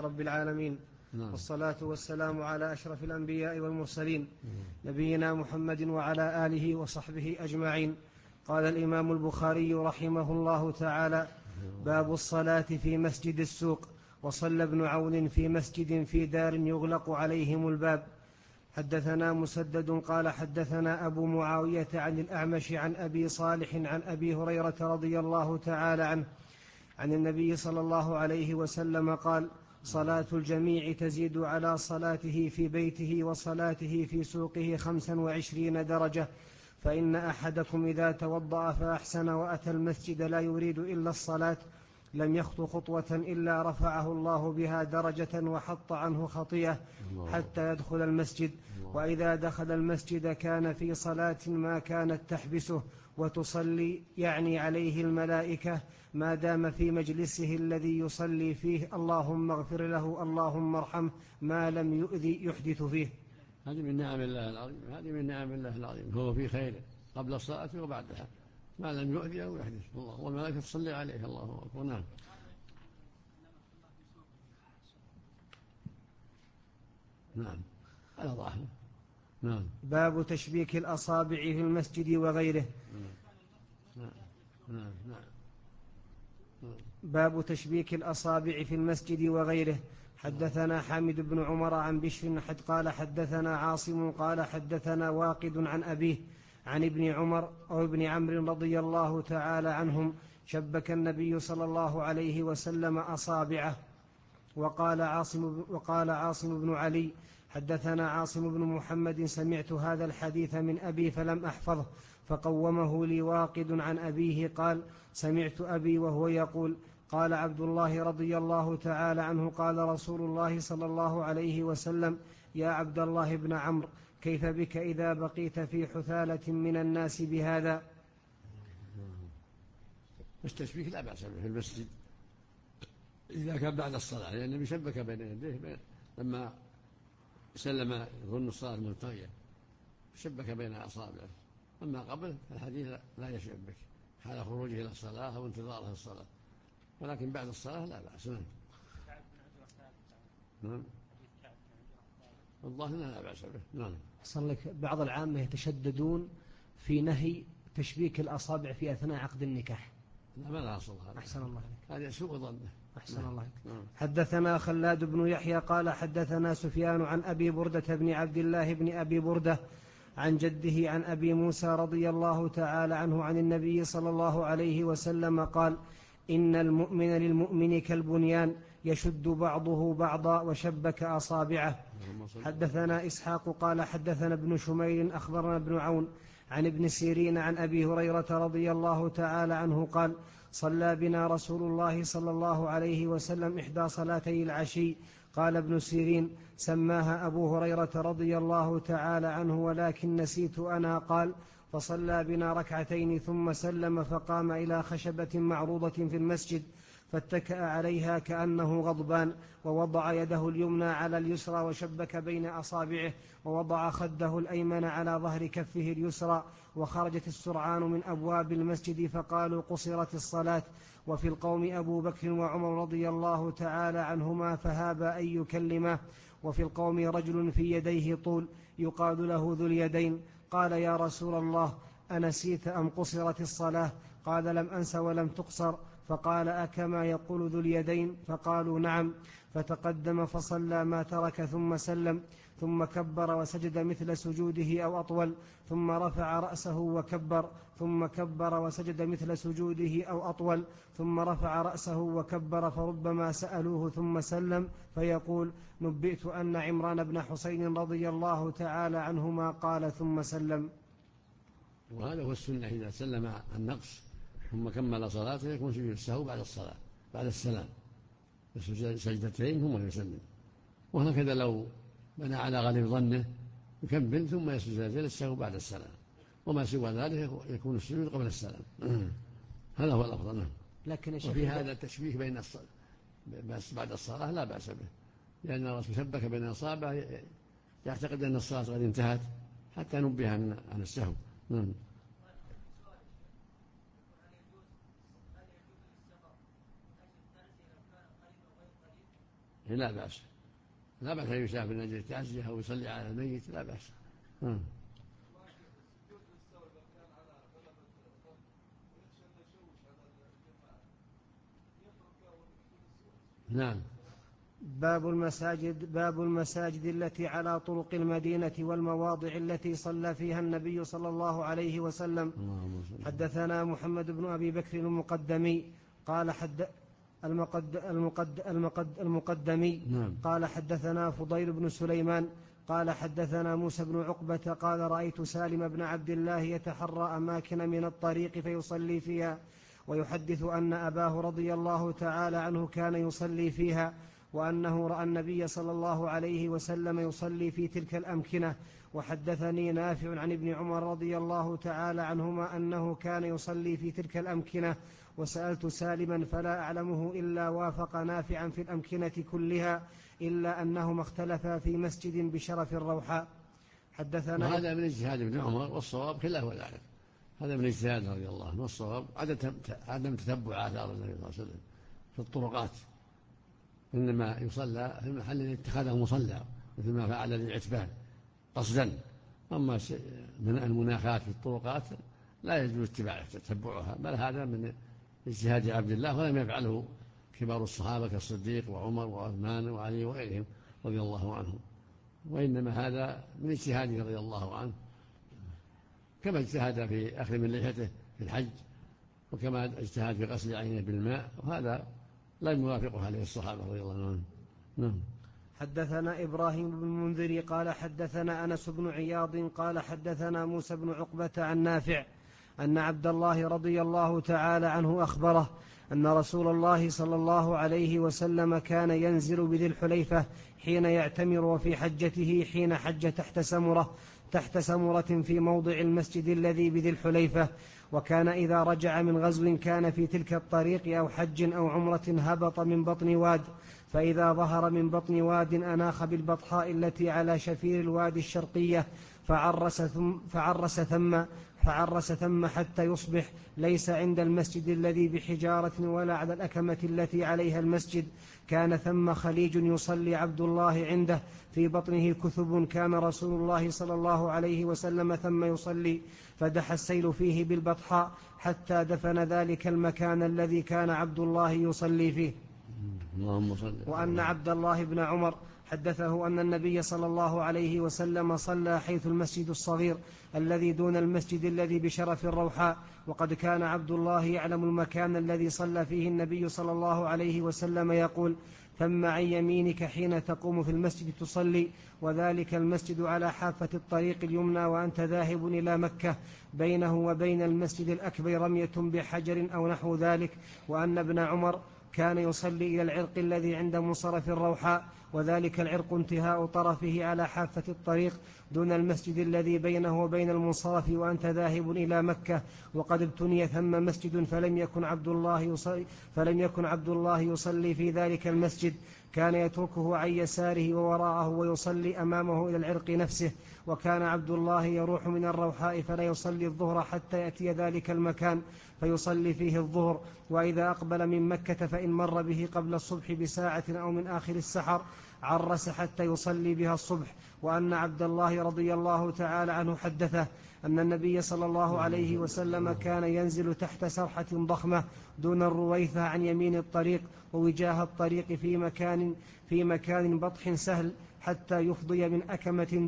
رب العالمين. والصلاة والسلام على أشرف الأنبياء والمرسلين نبينا محمد وعلى آله وصحبه أجمعين. قال الإمام البخاري رحمه الله تعالى: باب الصلاة في مسجد السوق. وصلى ابن عون في مسجد في دار يغلق عليهم الباب. حدثنا مسدد قال حدثنا أبو معاوية عن الأعمش عن أبي صالح عن أبي هريرة رضي الله تعالى عنه عن النبي صلى الله عليه وسلم قال: صلاة الجميع تزيد على صلاته في بيته وصلاته في سوقه 25 درجة، فإن أحدكم إذا توضأ فأحسن وأتى المسجد لا يريد إلا الصلاة لم يخط خطوة إلا رفعه الله بها درجة وحط عنه خطيئة حتى يدخل المسجد. وإذا دخل المسجد كان في صلاة ما كانت تحبسه وتصلي يعني عليه الملائكة ما دام في مجلسه الذي يصلي فيه: اللهم اغفر له اللهم ارحمه ما لم يؤذي يحدث فيه. هذه من نعم الله العظيم، هذه من نعم الله العظيم، هو في خير قبل الصلاة وبعدها ما لم يؤذي أو يحدث الله، والملائكة تصلي عليه. الله أكبر. نعم. نعم على ظاهره. نعم. باب تشبيك الأصابع في المسجد وغيره. نعم. باب تشبيك الأصابع في المسجد وغيره. حدثنا حامد بن عمر عن بشر قال حدثنا عاصم قال حدثنا واقد عن أبيه عن ابن عمر أو ابن عمرو رضي الله تعالى عنهم: شبك النبي صلى الله عليه وسلم أصابعه. وقال عاصم بن علي: حدثنا عاصم بن محمد: سمعت هذا الحديث من أبي فلم أحفظه، فقومه لي واقد عن أبيه قال: سمعت أبي وهو يقول: قال عبد الله رضي الله تعالى عنه: قال رسول الله صلى الله عليه وسلم: يا عبد الله بن عمرو، كيف بك إذا بقيت في حثالة من الناس بهذا؟ التشبيك لا بأس به في المسجد إذا كان بعد الصلاة، لأن النبي شبك بين يديه لما سلم يظن الصلاة منتهية شبك بين أصابعه. أما قبل فالحديث لا يشبك حال خروجه إلى الصلاة أو انتظاره الصلاة، ولكن بعد الصلاة لا بأس. نعم. الظاهر لا بأس به. نعم. أصلا لك بعض العامة يتشددون في نهي تشبيك الأصابع في أثناء عقد النكاح. لا، ما لا أصل هذا. أحسن الله عليك. هذا سوء ظنه. أحسن الله عليك. حدثنا خلاد بن يحيى قال حدثنا سفيان عن أبي بردة بن عبد الله بن أبي بردة عن جده عن أبي موسى رضي الله تعالى عنه عن النبي صلى الله عليه وسلم قال: إن المؤمن للمؤمن كالبنيان يشد بعضه بعضا، وشبك أصابعه. حدثنا إسحاق قال حدثنا ابن شمير أخبرنا ابن عون عن ابن سيرين عن أبي هريرة رضي الله تعالى عنه قال: صلى بنا رسول الله صلى الله عليه وسلم إحدى صلاتي العشي. قال ابن سيرين: سماها أبو هريرة رضي الله تعالى عنه ولكن نسيت أنا. قال: فصلى بنا ركعتين ثم سلم فقام إلى خشبة معروضة في المسجد فاتكأ عليها كأنه غضبان، ووضع يده اليمنى على اليسرى وشبك بين أصابعه، ووضع خده الأيمن على ظهر كفه اليسرى. وخرجت السرعان من أبواب المسجد فقالوا: قصرت الصلاة. وفي القوم أبو بكر وعمر رضي الله تعالى عنهما فهابا أن يكلمه. وفي القوم رجل في يديه طول يقال له ذو اليدين. قال: يا رسول الله، أنسيت أم قصرت الصلاة؟ قال: لم أنس ولم تقصر. فقال: أكما يقول ذو اليدين؟ فقالوا: نعم. فتقدم فصلى ما ترك ثم سلم، ثم كبر وسجد مثل سجوده أو أطول، ثم رفع رأسه وكبر، ثم كبر وسجد مثل سجوده أو أطول، ثم رفع رأسه وكبر. فربما سألوه ثم سلم فيقول: نبئت أن عمران بن حسين رضي الله تعالى عنهما قال ثم سلم. وهذا هو السنة، إذا سلم النقص ثم كمل صلاته يكون سجود السهو بعد الصلاة بعد السلام، يسجد سجدتين ثم يسلم. وهكذا لو بنى على غالب ظنه يكمل ثم يسجد سجدتين السهو بعد السلام، وما سوى ذلك يكون السجود قبل السلام. هذا هو الأفضل. لكن وفي هذا التشبيك بين بعد الصلاة لا بأس به، لأن الرسول شبك بين أصابعه يعتقد أن الصلاة قد انتهت حتى نبه عن السهو. لا بأس، لا بأس أن يسافر من أجل التعزية أو يصلي على الميت، لا بأس. نعم. باب المساجد التي على طرق المدينة والمواضع التي صلى فيها النبي صلى الله عليه وسلم. حدثنا محمد بن أبي بكر المقدمي قال حدثنا فضيل بن سليمان قال حدثنا موسى بن عقبة قال رأيت سالم بن عبد الله يتحرى أماكن من الطريق فيصلي فيها، ويحدث أن أباه رضي الله تعالى عنه كان يصلي فيها، وأنه رأى النبي صلى الله عليه وسلم يصلي في تلك الأمكنة. وحدثني نافع عن ابن عمر رضي الله تعالى عنهما أنه كان يصلي في تلك الأمكنة، وسألت سالما فلا أعلمه إلا وافق نافعا في الأمكنة كلها، إلا أنهما اختلفا في مسجد بشرف الروحاء. حدثنا وهذا من اجتهاد ابن عمر، والصواب خلافه ذلك. هذا من اجتهاد رضي الله عنه، والصواب عدم تتبع آثار النبي صلى الله عليه وسلم في الطرقات، إنما يصلى في المحل الذي اتخذه مصلى، مثل ما فعل العتبان قصدا. أما من المناخات في الطرقات لا يجوز تتبعها، بل هذا من اجتهاد عبد الله، ولم يفعله كبار الصحابة كالصديق وعمر وعثمان وعلي وغيرهم رضي الله عنهم، وإنما هذا من اجتهاده رضي الله عنه، كما اجتهد في أخذ من لحيته في الحج، وكما اجتهد في غسل عينه بالماء، وهذا لم يوافقه عليه الصحابة رضي الله عنهم. نعم. حدثنا إبراهيم بن المنذر قال حدثنا أنس بن عياض قال حدثنا موسى بن عقبة عن نافع أن عبد الله رضي الله تعالى عنه أخبره أن رسول الله صلى الله عليه وسلم كان ينزل بذي الحليفة حين يعتمر، وفي حجته حين حج تحت سمرة في موضع المسجد الذي بذي الحليفة. وكان إذا رجع من غزو كان في تلك الطريق أو حج أو عمرة هبط من بطن واد، فإذا ظهر من بطن واد أناخ بالبطحاء التي على شفير الوادي الشرقية فعرس ثم حتى يصبح، ليس عند المسجد الذي بحجارة ولا على الأكمة التي عليها المسجد. كان ثم خليج يصلي عبد الله عنده، في بطنه كثب، كان رسول الله صلى الله عليه وسلم ثم يصلي، فدح السيل فيه بالبطحاء حتى دفن ذلك المكان الذي كان عبد الله يصلي فيه. وأن عبد الله بن عمر حدثه أن النبي صلى الله عليه وسلم صلى حيث المسجد الصغير الذي دون المسجد الذي بشرف الروحاء، وقد كان عبد الله يعلم المكان الذي صلى فيه النبي صلى الله عليه وسلم، يقول: ثم عن يمينك حين تقوم في المسجد تصلي، وذلك المسجد على حافة الطريق اليمنى وأنت ذاهب إلى مكة، بينه وبين المسجد الأكبر رمية بحجر أو نحو ذلك. وأن ابن عمر كان يصلي إلى العرق الذي عند منصرف الروحاء، وذلك العرق انتهاء طرفه على حافة الطريق دون المسجد الذي بينه وبين المنصرف وأنت ذاهب إلى مكة، وقد ابتني ثم مسجد فلم يكن عبد الله يصلي في ذلك المسجد، كان يتركه عن يساره ووراءه ويصلي أمامه إلى العرق نفسه. وكان عبد الله يروح من الروحاء فلا يصلي الظهر حتى يأتي ذلك المكان فيصلي فيه الظهر، وإذا أقبل من مكة فإن مر به قبل الصبح بساعة أو من آخر السحر عرس حتى يصلي بها الصبح. وأن عبد الله رضي الله تعالى عنه حدثه أن النبي صلى الله عليه وسلم كان ينزل تحت سرحة ضخمة دون الرويثة عن يمين الطريق ووجاه الطريق في مكان بطح سهل، حتى يفضي من أكمة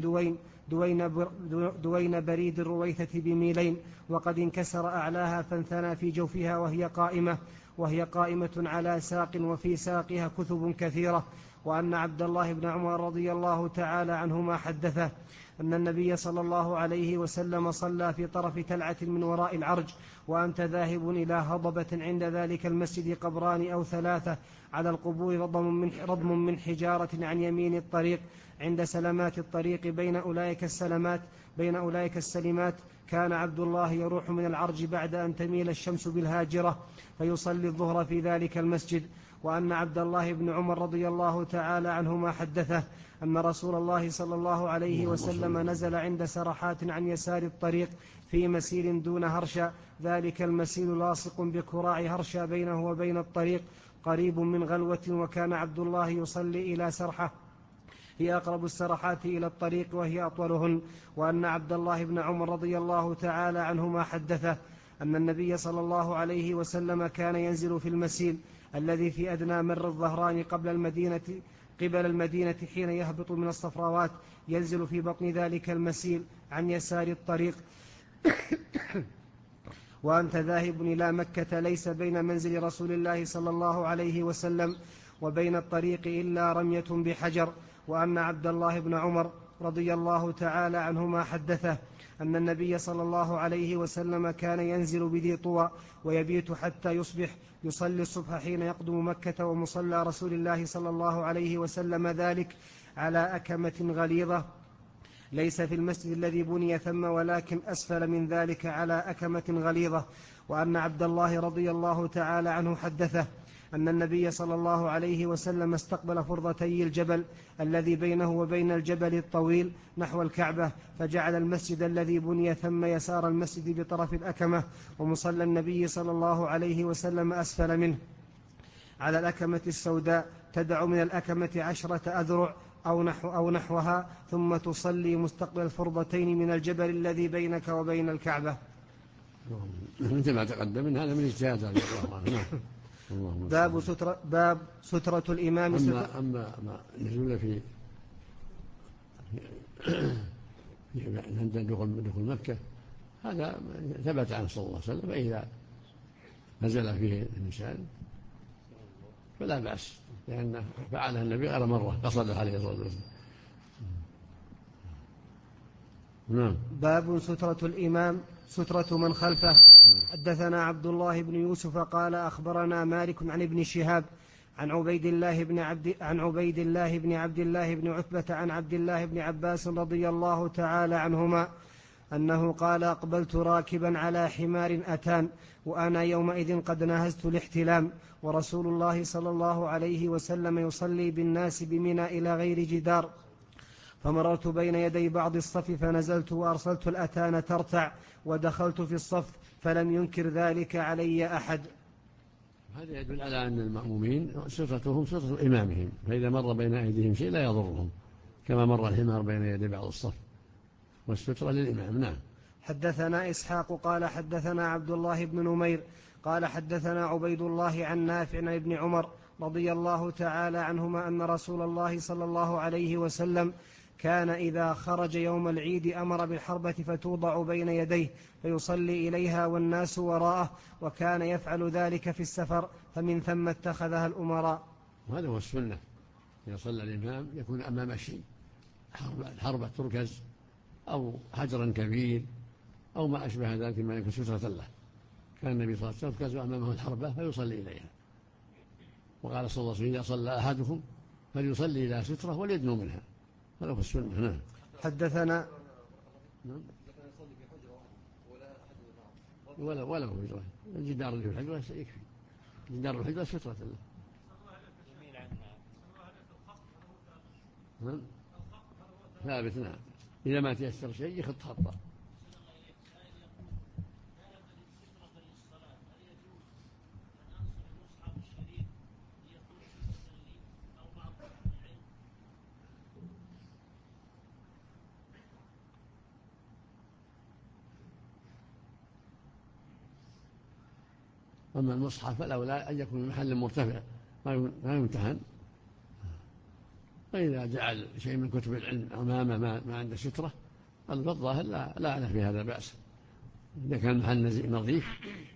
دوين بريد الرويثة بميلين، وقد انكسر أعلاها فانثنى في جوفها وهي قائمة على ساق، وفي ساقها كثب كثيرة. وأن عبد الله بن عمر رضي الله تعالى عنهما حدثه أن النبي صلى الله عليه وسلم صلى في طرف تلعة من وراء العرج، وأنت ذاهب إلى هضبة عند ذلك المسجد قبران أو 3 على القبور رضم من حجارة عن يمين الطريق عند سلمات الطريق بين أولئك السلمات. كان عبد الله يروح من العرج بعد أن تميل الشمس بالهاجرة فيصلي الظهر في ذلك المسجد. وأن عبد الله بن عمر رضي الله تعالى عنهما حدثه أن رسول الله صلى الله عليه وسلم نزل عند سرحات عن يسار الطريق في مسير دون هرشا، ذلك المسير لاصق بكراع هرشا بينه وبين الطريق، قريب من غلوة، وكان عبد الله يصلي إلى سرحة هي أقرب السرحات إلى الطريق وهي أطولهن. وأن عبد الله بن عمر رضي الله تعالى عنهما حدثه أن النبي صلى الله عليه وسلم كان ينزل في المسيل الذي في أدنى مر الظهران قبل المدينة حين يهبط من الصفراوات، ينزل في بطن ذلك المسيل عن يسار الطريق. وأنت ذاهب إلى مكة ليس بين منزل رسول الله صلى الله عليه وسلم وبين الطريق إلا رمية بحجر. وأن عبد الله بن عمر رضي الله تعالى عنهما حدثه أن النبي صلى الله عليه وسلم كان ينزل بذي طوى ويبيت حتى يصبح، يصلي الصبح حين يقدم مكة، ومصلى رسول الله صلى الله عليه وسلم ذلك على أكمة غليظة ليس في المسجد الذي بني ثم ولكن أسفل من ذلك على أكمة غليظة. وأن عبد الله رضي الله تعالى عنه حدثه أن النبي صلى الله عليه وسلم استقبل فرضتي الجبل الذي بينه وبين الجبل الطويل نحو الكعبة، فجعل المسجد الذي بني ثم يسار المسجد بطرف الأكمة، ومصلى النبي صلى الله عليه وسلم أسفل منه على الأكمة السوداء تدع من الأكمة 10 أذرع أو نحوها، ثم تصلي مستقبل الفرضتين من الجبل الذي بينك وبين الكعبة. مثل ما تقدم من هذا من اجتهاد رضي الله عنه. باب سترة الإمام. أما نزول في عند دخول مكة هذا ثبت عنه صلى الله عليه وسلم، فإذا نزل فيه الإنسان فلا بأس، لأن فعلها النبي غير مرة قصد عليه الصلاة والسلام. نعم. باب سترة الإمام سترة من خلفه. حدثنا عبد الله بن يوسف قال أخبرنا مالك عن ابن شهاب عن عبيد الله بن عبد الله بن عتبة عن عبد الله بن عباس رضي الله تعالى عنهما أنه قال أقبلت راكبا على حمار أتان وأنا يومئذ قد ناهزت الاحتلام، ورسول الله صلى الله عليه وسلم يصلي بالناس بمنى إلى غير جدار، فمررت بين يدي بعض الصف فنزلت وأرسلت الأتان ترتع ودخلت في الصف فلم ينكر ذلك علي أحد. هذا يدل على أن المأمومين سترتهم سترة إمامهم، فإذا مر بين أيديهم شيء لا يضرهم كما مر الحمار بين يدي بعض الصف، والسترة للإمام. نعم. حدثنا إسحاق قال حدثنا عبد الله بن نمير قال حدثنا عبيد الله عن نافع عن ابن عمر رضي الله تعالى عنهما أن رسول الله صلى الله عليه وسلم كان إذا خرج يوم العيد أمر بالحربة فتوضع بين يديه فيصلي إليها والناس وراءه، وكان يفعل ذلك في السفر، فمن ثم اتخذها الأمراء. وهذا هو السنة، إذا صلى الإمام يكون أمام شيء، الحربة تركز أو حجرا كبير أو ما أشبه ذلك ما يكون سترة له. كان النبي صلى الله عليه وسلم يركز أمامه الحربة فيصلي إليها، وقال صلى الله عليه وسلم إذا صلى أحدكم فليصلي إلى سترة وليدنو منها، هذا هو السنة. نعم. حدثنا ولا هو حجرة، الجدار اللي في الحجرة يكفي، جدار الحجرة سترة له. نعم ثابت. نعم إذا ما تيسر شيء يخط خطا. أما المصحف فالأولى أن يكون محل مرتفع ما يمتهن، فإذا جعل شيء من كتب العلم أمام ما عنده سترة الظاهر لا أعرف في هذا بأس، إذا كان محل نظيف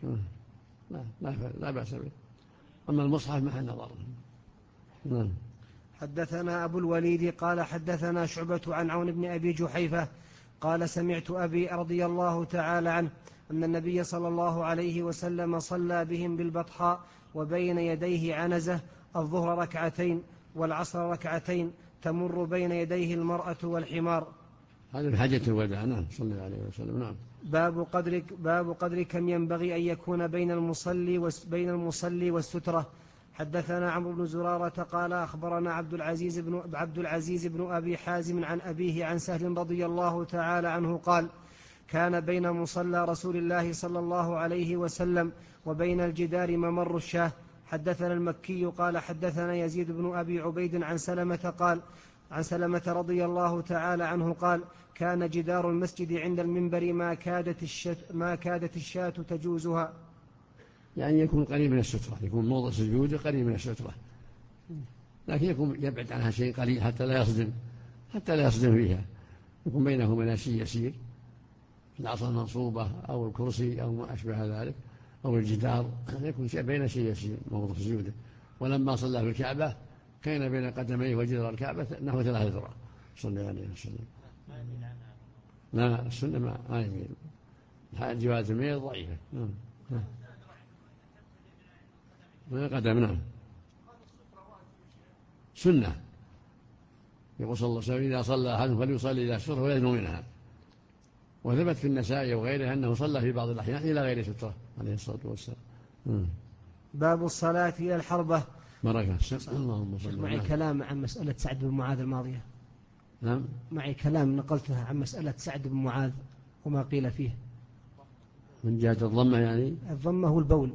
لا بأس به. أما المصحف محل نظر. نعم. حدثنا أبو الوليد قال حدثنا شعبة عن عون بن أبي جحيفة قال سمعت أبي رضي الله تعالى عنه أن النبي صلى الله عليه وسلم صلى بهم بالبطحاء وبين يديه عنزة، الظهر ركعتين والعصر ركعتين، تمر بين يديه المرأة والحمار. هذا في حجة الوداع. نعم صلى الله عليه وسلم. نعم. باب قدر كم ينبغي أن يكون بين المصلي والسترة. حدثنا عمرو بن زرارة قال أخبرنا عبد العزيز بن أبي حازم عن أبيه عن سهل رضي الله تعالى عنه قال كان بين مصلى رسول الله صلى الله عليه وسلم وبين الجدار ممر الشاه حدثنا المكي قال حدثنا يزيد بن أبي عبيد عن سلمة رضي الله تعالى عنه قال كان جدار المسجد عند المنبر ما كادت الشاة تجوزها. يعني يكون قريب من السترة، يكون موضع سجود قريب من السترة، لكن يكون يبعد عنها شيء قليل حتى لا يصدم فيها، يكون بينه وبين شيء يسير، العصا المنصوبة أو الكرسي أو ما أشبه ذلك أو الجدار، يكون بين شيء يسير موضع سجوده. ولما صلى في الكعبة كان بين قدميه وجدار الكعبة نحو 3 ذراع صلى الله عليه وسلم. لا السنة ما يميل، جواز الميل ضعيفة. ما قدم. نعم سنة، يقول صلى الله عليه وسلم إذا صلى أحد فليصلي إلى سترة ويدنو منها. وثبت في النسائي وغيره أنه صلى في بعض الأحيان إلى غير سترة عليه الصلاة والسلام. باب الصلاة إلى الحربة. بركة. اللهم صل. معي كلام عن مسألة سعد بن معاذ الماضية. نعم معي كلام نقلته عن مسألة سعد بن معاذ وما قيل فيه من جهة الضمة، يعني الضمة والبول.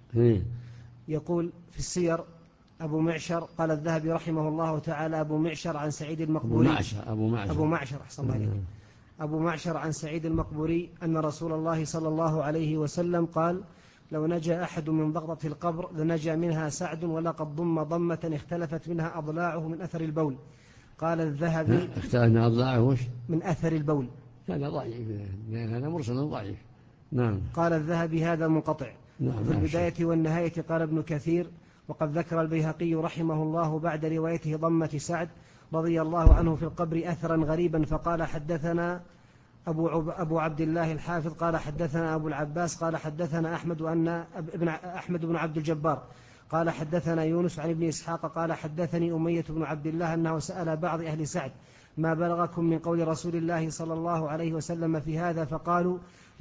يقول في السير أبو معشر قال الذهبي رحمه الله تعالى أبو معشر عن سعيد المقبوري أبو معشر أحسن الله عليك. أبو معشر عن سعيد المقبوري أن رسول الله صلى الله عليه وسلم قال لو نجا أحد من ضغطة القبر لنجا منها سعد ولقد ضم ضمة اختلفت منها أضلاعه من أثر البول. قال الذهبي اختلفت أضلاعه من أثر البول، هذا ضعيف، هذا مرسل ضعيف. نعم. قال الذهبي هذا منقطع. نعم. في البداية والنهاية قال ابن كثير وقد ذكر البيهقي رحمه الله بعد روايته ضمة سعد رضي الله عنه في القبر أثرا غريبا، فقال حدثنا أبو عبد الله الحافظ قال حدثنا أبو العباس قال حدثنا أحمد بن عبد الجبار قال حدثنا يونس عن ابن إسحاق قال حدثني أمية بن عبد الله أنه سأل بعض أهل سعد ما بلغكم من قول رسول الله صلى الله عليه وسلم في هذا، فقالوا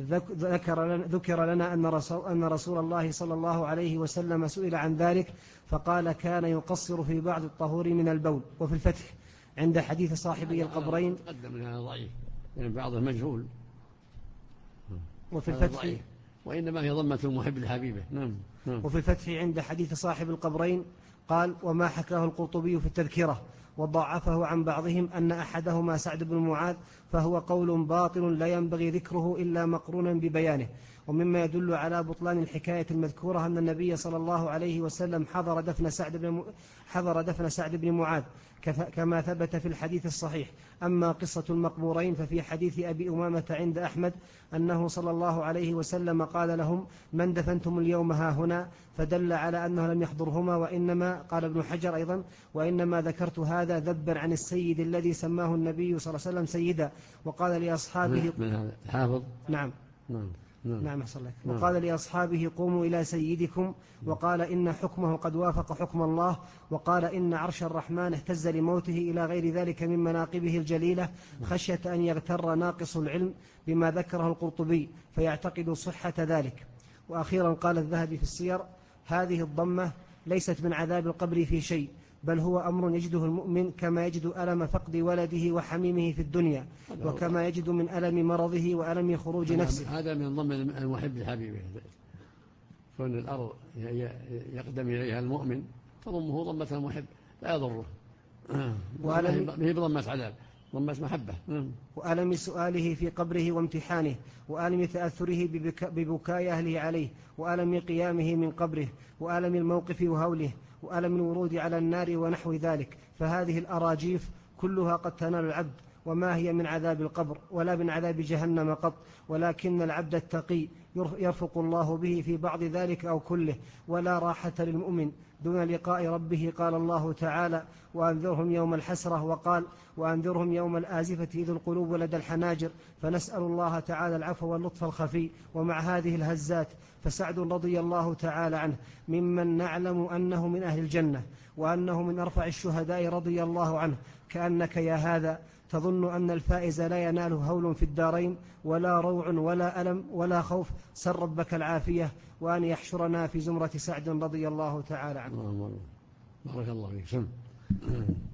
ذكر لنا أن رسول الله صلى الله عليه وسلم سئل عن ذلك فقال كان يقصر في بعض الطهور من البول. وفي الفتح عند حديث صاحبي القبرين تقدم هذا ضعيف يعني بعضه مجهول. وفي الفتح وإنما هي ضمة المحب لحبيبه. نعم. وفي الفتح عند حديث صاحب القبرين قال وما حكاه القرطبي في التذكرة وضعفه عن بعضهم أن أحدهما سعد بن معاذ فهو قول باطل لا ينبغي ذكره إلا مقرونا ببيانه. ومما يدل على بطلان الحكاية المذكورة أن النبي صلى الله عليه وسلم حضر دفن سعد بن معاذ كما ثبت في الحديث الصحيح. أما قصة المقبورين ففي حديث أبي أمامة عند أحمد أنه صلى الله عليه وسلم قال لهم من دفنتم اليوم ها هنا، فدل على أنه لم يحضرهما. وإنما قال ابن حجر أيضا وإنما ذكرت هذا ذبا عن السيد الذي سماه النبي صلى الله عليه وسلم سيدا وقال لأصحابه حافظ. نعم وقال لأصحابه قوموا إلى سيدكم، وقال إن حكمه قد وافق حكم الله، وقال إن عرش الرحمن اهتز لموته إلى غير ذلك من مناقبه الجليلة خشية أن يغتر ناقص العلم بما ذكره القرطبي فيعتقد صحة ذلك. وأخيرا قال الذهبي في السير هذه الضمة ليست من عذاب القبر في شيء، بل هو أمر يجده المؤمن كما يجد ألم فقد ولده وحميمه في الدنيا وكما يجد من ألم مرضه وألم خروج نفسه. هذا من ضمن المحب لحبيبه، كون الأرض يقدم إليها المؤمن تضمه ضمة المحب لا يضره، به بضمة عذاب، ضمة محبة. وألم سؤاله في قبره وامتحانه، وألم تأثره ببكاء أهله عليه، وألم قيامه من قبره، وألم الموقف وهوله، وألم الورود على النار ونحو ذلك. فهذه الأراجيف كلها قد تنال العبد، وما هي من عذاب القبر ولا من عذاب جهنم قط، ولكن العبد التقي يرفق الله به في بعض ذلك أو كله، ولا راحة للمؤمن دون لقاء ربه. قال الله تعالى وأنذرهم يوم الحسرة، وقال وأنذرهم يوم الآزفة إذ القلوب لدى الحناجر. فنسأل الله تعالى العفو واللطف الخفي. ومع هذه الهزات فسعد رضي الله تعالى عنه ممن نعلم أنه من أهل الجنة وأنه من أرفع الشهداء رضي الله عنه. كأنك يا هذا تظن أن الفائز لا يناله هول في الدارين ولا روع ولا ألم ولا خوف. سر ربك العافية وأن يحشرنا في زمرة سعد رضي الله تعالى عنه. بارك الله فيك.